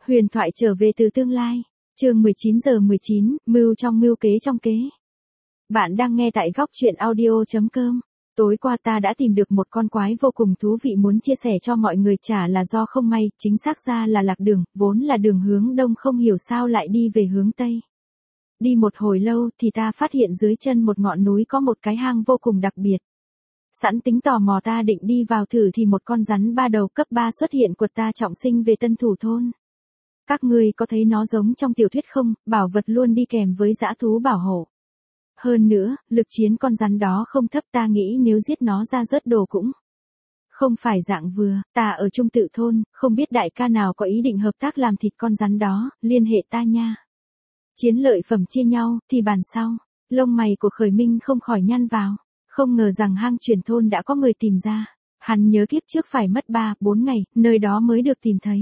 Huyền thoại trở về từ tương lai. Chương 19:19, mưu trong mưu kế trong kế. Bạn đang nghe tại góc truyện audio.com. Tối qua ta đã tìm được một con quái vô cùng thú vị muốn chia sẻ cho mọi người, chả là do không may, chính xác ra là lạc đường, vốn là đường hướng đông không hiểu sao lại đi về hướng tây. Đi một hồi lâu thì ta phát hiện dưới chân một ngọn núi có một cái hang vô cùng đặc biệt. Sẵn tính tò mò ta định đi vào thử thì một con rắn ba đầu cấp 3 xuất hiện quật ta trọng sinh về Tân Thủ thôn. Các ngươi có thấy nó giống trong tiểu thuyết không, bảo vật luôn đi kèm với dã thú bảo hộ. Hơn nữa, lực chiến con rắn đó không thấp, ta nghĩ nếu giết nó ra rớt đồ cũng không phải dạng vừa. Ta ở Trung Tự thôn, không biết đại ca nào có ý định hợp tác làm thịt con rắn đó, liên hệ ta nha. Chiến lợi phẩm chia nhau, thì bàn sau. Lông mày của Khởi Minh không khỏi nhăn vào. Không ngờ rằng hang truyền thôn đã có người tìm ra. Hắn nhớ kiếp trước phải mất 3-4 ngày, nơi đó mới được tìm thấy.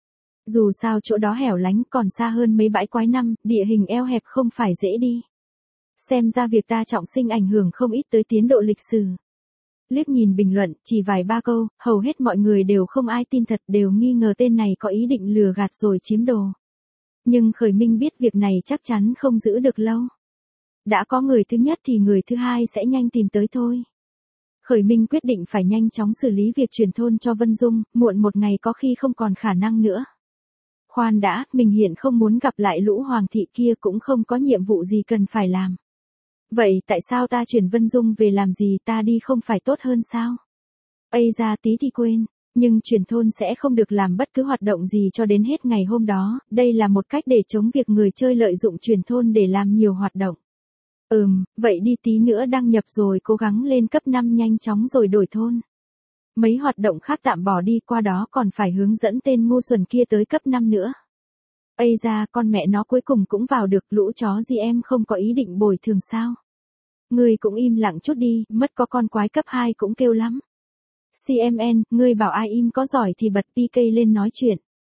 Dù sao chỗ đó hẻo lánh còn xa hơn mấy bãi quái năm, địa hình eo hẹp không phải dễ đi. Xem ra việc ta trọng sinh ảnh hưởng không ít tới tiến độ lịch sử. Liếc nhìn bình luận, chỉ vài ba câu, hầu hết mọi người đều không ai tin thật, đều nghi ngờ tên này có ý định lừa gạt rồi chiếm đồ. Nhưng Khởi Minh biết việc này chắc chắn không giữ được lâu. Đã có người thứ nhất thì người thứ hai sẽ nhanh tìm tới thôi. Khởi Minh quyết định phải nhanh chóng xử lý việc truyền thôn cho Vân Dung, muộn một ngày có khi không còn khả năng nữa. Khoan đã, mình hiện không muốn gặp lại lũ hoàng thị kia, cũng không có nhiệm vụ gì cần phải làm. Vậy tại sao ta chuyển Vân Dung về làm gì, ta đi không phải tốt hơn sao? Ây ra tí thì quên, nhưng truyền thôn sẽ không được làm bất cứ hoạt động gì cho đến hết ngày hôm đó, đây là một cách để chống việc người chơi lợi dụng truyền thôn để làm nhiều hoạt động. Vậy đi tí nữa đăng nhập rồi cố gắng lên cấp 5 nhanh chóng rồi đổi thôn. Mấy hoạt động khác tạm bỏ đi, qua đó còn phải hướng dẫn tên ngu xuẩn kia tới cấp 5 nữa. Ây da, con mẹ nó cuối cùng cũng vào được, lũ chó gì em không có ý định bồi thường sao? Ngươi cũng im lặng chút đi, mất có con quái cấp 2 cũng kêu lắm. CMN, ngươi bảo ai im có giỏi thì bật PK lên nói chuyện.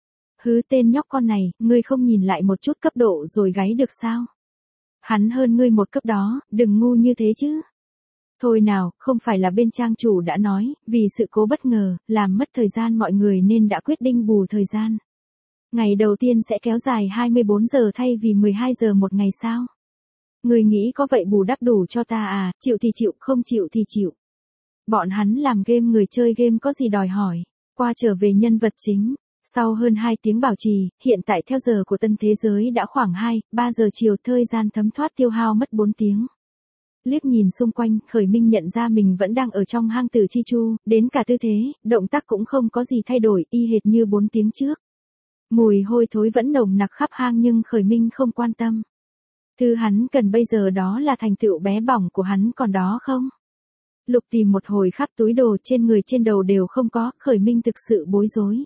Hứ tên nhóc con này, ngươi không nhìn lại một chút cấp độ rồi gáy được sao? Hắn hơn ngươi một cấp đó, đừng ngu như thế chứ. Thôi nào, không phải là bên trang chủ đã nói, vì sự cố bất ngờ, làm mất thời gian mọi người nên đã quyết định bù thời gian. Ngày đầu tiên sẽ kéo dài 24 giờ thay vì 12 giờ một ngày sao? Người nghĩ có vậy bù đắp đủ cho ta à, chịu thì chịu, không chịu thì chịu. Bọn hắn làm game, người chơi game có gì đòi hỏi. Qua trở về nhân vật chính. Sau hơn 2 tiếng bảo trì, hiện tại theo giờ của tân thế giới đã khoảng 2-3 giờ chiều, thời gian thấm thoát tiêu hao mất 4 tiếng. Liếc nhìn xung quanh, Khởi Minh nhận ra mình vẫn đang ở trong hang Tử Chi Chu, đến cả tư thế, động tác cũng không có gì thay đổi, y hệt như 4 tiếng trước. Mùi hôi thối vẫn nồng nặc khắp hang nhưng Khởi Minh không quan tâm. Thứ hắn cần bây giờ đó là thành tựu bé bỏng của hắn, còn đó không? Lục tìm một hồi khắp túi đồ trên người trên đầu đều không có, Khởi Minh thực sự bối rối.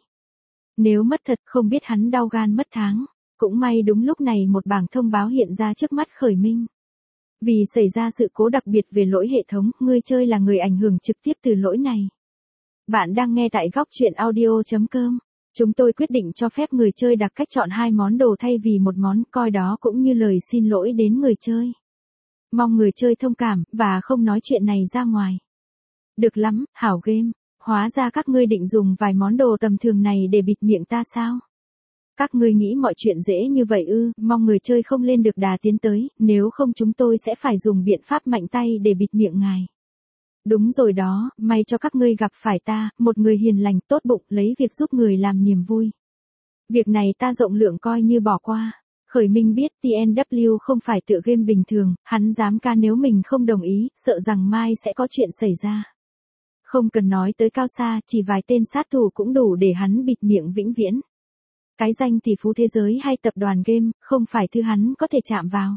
Nếu mất thật không biết hắn đau gan mất tháng. Cũng may đúng lúc này một bảng thông báo hiện ra trước mắt Khởi Minh. Vì xảy ra sự cố đặc biệt về lỗi hệ thống, người chơi là người ảnh hưởng trực tiếp từ lỗi này. Bạn đang nghe tại góc truyện audio.com. Chúng tôi quyết định cho phép người chơi đặt cách chọn 2 món đồ thay vì một món, coi đó cũng như lời xin lỗi đến người chơi. Mong người chơi thông cảm, và không nói chuyện này ra ngoài. Được lắm, hảo game. Hóa ra các ngươi định dùng vài món đồ tầm thường này để bịt miệng ta sao? Các ngươi nghĩ mọi chuyện dễ như vậy ư? Mong người chơi không lên được đà tiến tới, nếu không chúng tôi sẽ phải dùng biện pháp mạnh tay để bịt miệng ngài. Đúng rồi đó, may cho các ngươi gặp phải ta, một người hiền lành tốt bụng, lấy việc giúp người làm niềm vui. Việc này ta rộng lượng coi như bỏ qua. Khởi Minh biết TNW không phải tựa game bình thường, hắn dám ca nếu mình không đồng ý, sợ rằng mai sẽ có chuyện xảy ra. Không cần nói tới cao xa, chỉ vài tên sát thủ cũng đủ để hắn bịt miệng vĩnh viễn. Cái danh tỷ phú thế giới hay tập đoàn game, không phải thứ hắn có thể chạm vào.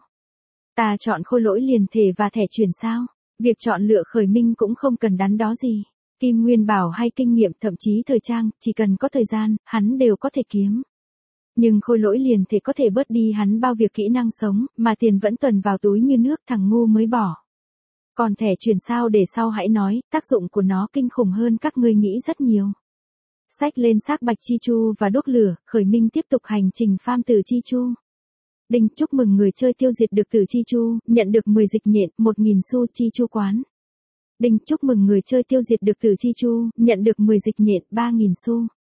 Ta chọn khôi lỗi liền thể và thẻ chuyển sao. Việc chọn lựa Khởi Minh cũng không cần đắn đo gì. Kim nguyên bảo hay kinh nghiệm, thậm chí thời trang, chỉ cần có thời gian, hắn đều có thể kiếm. Nhưng khôi lỗi liền thể có thể bớt đi hắn bao việc kỹ năng sống, mà tiền vẫn tuần vào túi như nước, thằng ngu mới bỏ. Còn thẻ chuyển sao để sau hãy nói, tác dụng của nó kinh khủng hơn các ngươi nghĩ rất nhiều. Xách lên xác Bạch Chi Chu và đốt lửa, Khởi Minh tiếp tục hành trình farm Tử Chi Chu. Đinh, chúc mừng người chơi tiêu diệt được Tử Chi Chu, nhận được 10 dịch nhện, 1000 xu Chi Chu quán. Đinh, chúc mừng người chơi tiêu diệt được Tử Chi Chu, nhận được 10 dịch nhện, 3000 xu.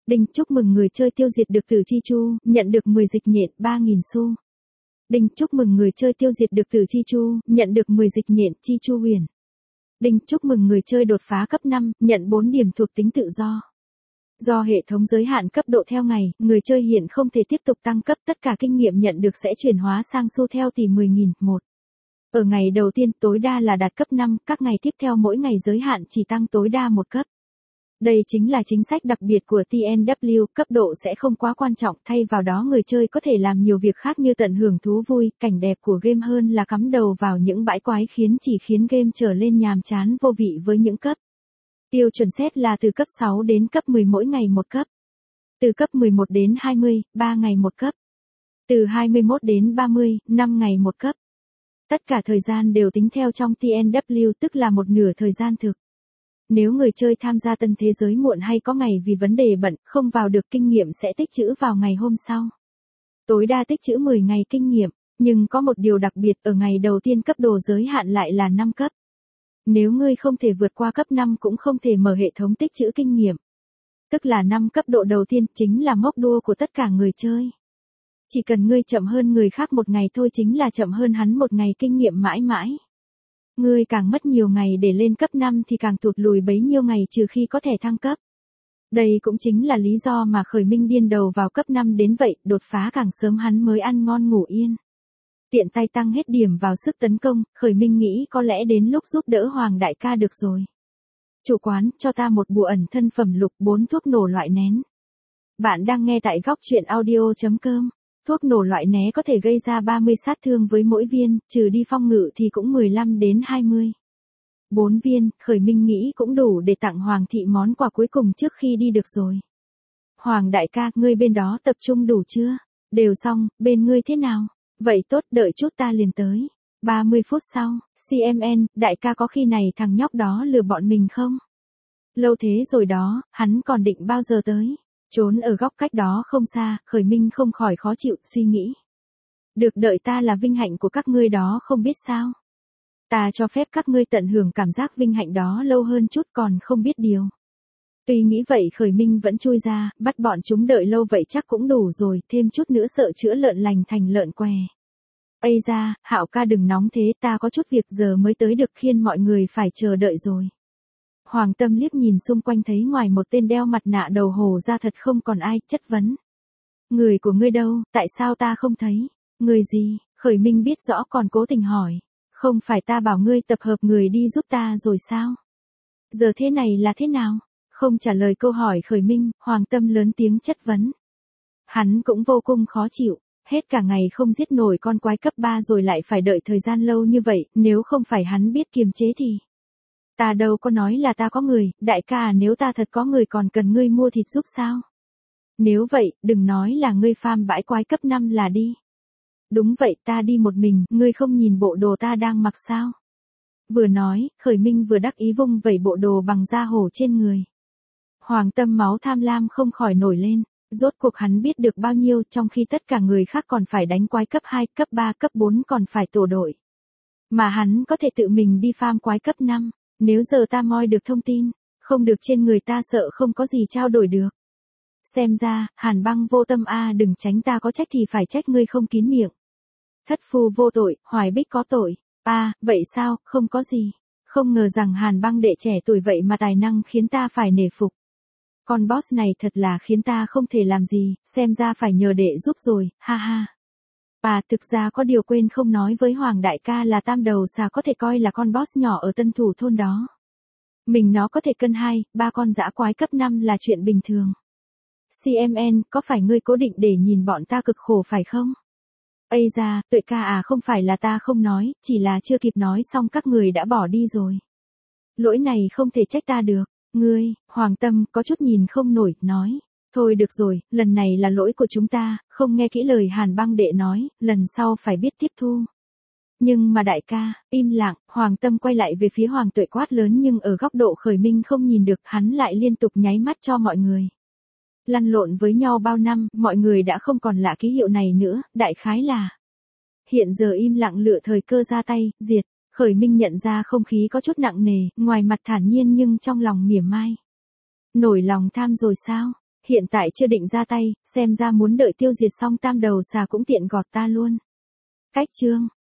Đinh, chúc mừng người chơi tiêu diệt được Tử Chi Chu, nhận được 10 dịch nhện 3.000 xu. Đinh, chúc mừng người chơi tiêu diệt được Tử Chi Chu, nhận được 10 dịch nhện Chi Chu huyền. Đinh, chúc mừng người chơi đột phá cấp 5, nhận 4 điểm thuộc tính tự do. Do hệ thống giới hạn cấp độ theo ngày, người chơi hiện không thể tiếp tục tăng cấp, tất cả kinh nghiệm nhận được sẽ chuyển hóa sang xu theo tỷ 10.000, 1. Ở ngày đầu tiên tối đa là đạt cấp 5, các ngày tiếp theo mỗi ngày giới hạn chỉ tăng tối đa 1 cấp. Đây chính là chính sách đặc biệt của TNW, cấp độ sẽ không quá quan trọng, thay vào đó người chơi có thể làm nhiều việc khác như tận hưởng thú vui, cảnh đẹp của game hơn là cắm đầu vào những bãi quái chỉ khiến game trở lên nhàm chán vô vị với những cấp. Tiêu chuẩn xét là từ cấp 6 đến cấp 10 mỗi ngày 1 cấp. Từ cấp 11 đến 20, 3 ngày 1 cấp. Từ 21 đến 30, 5 ngày 1 cấp. Tất cả thời gian đều tính theo trong TNW, tức là một nửa thời gian thực. Nếu người chơi tham gia tân thế giới muộn hay có ngày vì vấn đề bận, không vào được kinh nghiệm sẽ tích trữ vào ngày hôm sau. Tối đa tích trữ 10 ngày kinh nghiệm, nhưng có một điều đặc biệt ở ngày đầu tiên cấp độ giới hạn lại là 5 cấp. Nếu ngươi không thể vượt qua cấp 5 cũng không thể mở hệ thống tích trữ kinh nghiệm. Tức là 5 cấp độ đầu tiên chính là mốc đua của tất cả người chơi. Chỉ cần ngươi chậm hơn người khác một ngày thôi chính là chậm hơn hắn một ngày kinh nghiệm mãi mãi. Ngươi càng mất nhiều ngày để lên cấp 5 thì càng tụt lùi bấy nhiêu ngày trừ khi có thể thăng cấp. Đây cũng chính là lý do mà Khởi Minh điên đầu vào cấp 5 đến vậy, đột phá càng sớm hắn mới ăn ngon ngủ yên. Tiện tay tăng hết điểm vào sức tấn công, Khởi Minh nghĩ có lẽ đến lúc giúp đỡ Hoàng đại ca được rồi. Chủ quán, cho ta một bùa ẩn thân phẩm lục 4 thuốc nổ loại nén. Bạn đang nghe tại góc truyện audio.com. Thuốc nổ loại né có thể gây ra 30 sát thương với mỗi viên, trừ đi phong ngự thì cũng 15 đến 20. 4 viên, Khởi Minh nghĩ cũng đủ để tặng Hoàng thị món quà cuối cùng trước khi đi được rồi. Hoàng đại ca, ngươi bên đó tập trung đủ chưa? Đều xong, bên ngươi thế nào? Vậy tốt, đợi chút ta liền tới. 30 phút sau, CMN, đại ca có khi này thằng nhóc đó lừa bọn mình không? Lâu thế rồi đó, hắn còn định bao giờ tới? Trốn ở góc cách đó không xa, Khởi Minh không khỏi khó chịu, suy nghĩ. Được đợi ta là vinh hạnh của các ngươi đó không biết sao. Ta cho phép các ngươi tận hưởng cảm giác vinh hạnh đó lâu hơn chút còn không biết điều. Tuy nghĩ vậy Khởi Minh vẫn chui ra, bắt bọn chúng đợi lâu vậy chắc cũng đủ rồi, thêm chút nữa sợ chữa lợn lành thành lợn què. Ây da, Hạo ca đừng nóng thế, ta có chút việc giờ mới tới được khiến mọi người phải chờ đợi rồi. Hoàng Tâm liếc nhìn xung quanh thấy ngoài một tên đeo mặt nạ đầu hổ ra thật không còn ai, chất vấn. Người của ngươi đâu, tại sao ta không thấy? Người gì? Khởi Minh biết rõ còn cố tình hỏi. Không phải ta bảo ngươi tập hợp người đi giúp ta rồi sao? Giờ thế này là thế nào? Không trả lời câu hỏi Khởi Minh, Hoàng Tâm lớn tiếng chất vấn. Hắn cũng vô cùng khó chịu, hết cả ngày không giết nổi con quái cấp 3 rồi lại phải đợi thời gian lâu như vậy, nếu không phải hắn biết kiềm chế thì. Ta đâu có nói là ta có người, đại ca à, nếu ta thật có người còn cần ngươi mua thịt giúp sao? Nếu vậy, đừng nói là ngươi farm bãi quái cấp 5 là đi. Đúng vậy, ta đi một mình, ngươi không nhìn bộ đồ ta đang mặc sao? Vừa nói, Khởi Minh vừa đắc ý vung vẩy bộ đồ bằng da hổ trên người. Hoàng Tâm máu tham lam không khỏi nổi lên, rốt cuộc hắn biết được bao nhiêu trong khi tất cả người khác còn phải đánh quái cấp 2, cấp 3, cấp 4 còn phải tổ đội. Mà hắn có thể tự mình đi farm quái cấp 5. Nếu giờ ta moi được thông tin, không được trên người ta sợ không có gì trao đổi được. Xem ra, Hàn Băng vô tâm a, đừng tránh, ta có trách thì phải trách ngươi không kín miệng. Thất phu vô tội, Hoài Bích có tội. Vậy sao, không có gì. Không ngờ rằng Hàn Băng đệ trẻ tuổi vậy mà tài năng khiến ta phải nể phục. Con boss này thật là khiến ta không thể làm gì, xem ra phải nhờ đệ giúp rồi, ha ha. Thực ra có điều quên không nói với Hoàng đại ca là tam đầu xà có thể coi là con boss nhỏ ở tân thủ thôn đó. Mình nó có thể cân 2, 3 con dã quái cấp 5 là chuyện bình thường. CMN, có phải ngươi cố định để nhìn bọn ta cực khổ phải không? Ây da, Tuệ ca à, không phải là ta không nói, chỉ là chưa kịp nói xong các người đã bỏ đi rồi. Lỗi này không thể trách ta được. Ngươi, Hoàng Tâm, có chút nhìn không nổi, nói. Thôi được rồi, lần này là lỗi của chúng ta, không nghe kỹ lời Hàn Băng đệ nói, lần sau phải biết tiếp thu. Nhưng mà đại ca, im lặng, Hoàng Tâm quay lại về phía Hoàng Tuệ quát lớn nhưng ở góc độ Khởi Minh không nhìn được, hắn lại liên tục nháy mắt cho mọi người. Lăn lộn với nhau bao năm, mọi người đã không còn lạ ký hiệu này nữa, đại khái là. Hiện giờ im lặng lựa thời cơ ra tay, diệt. Khởi Minh nhận ra không khí có chút nặng nề, ngoài mặt thản nhiên nhưng trong lòng mỉa mai. Nổi lòng tham rồi sao? hiện tại chưa định ra tay, xem ra muốn đợi tiêu diệt xong tam đầu xà cũng tiện gọt ta luôn. Cách chương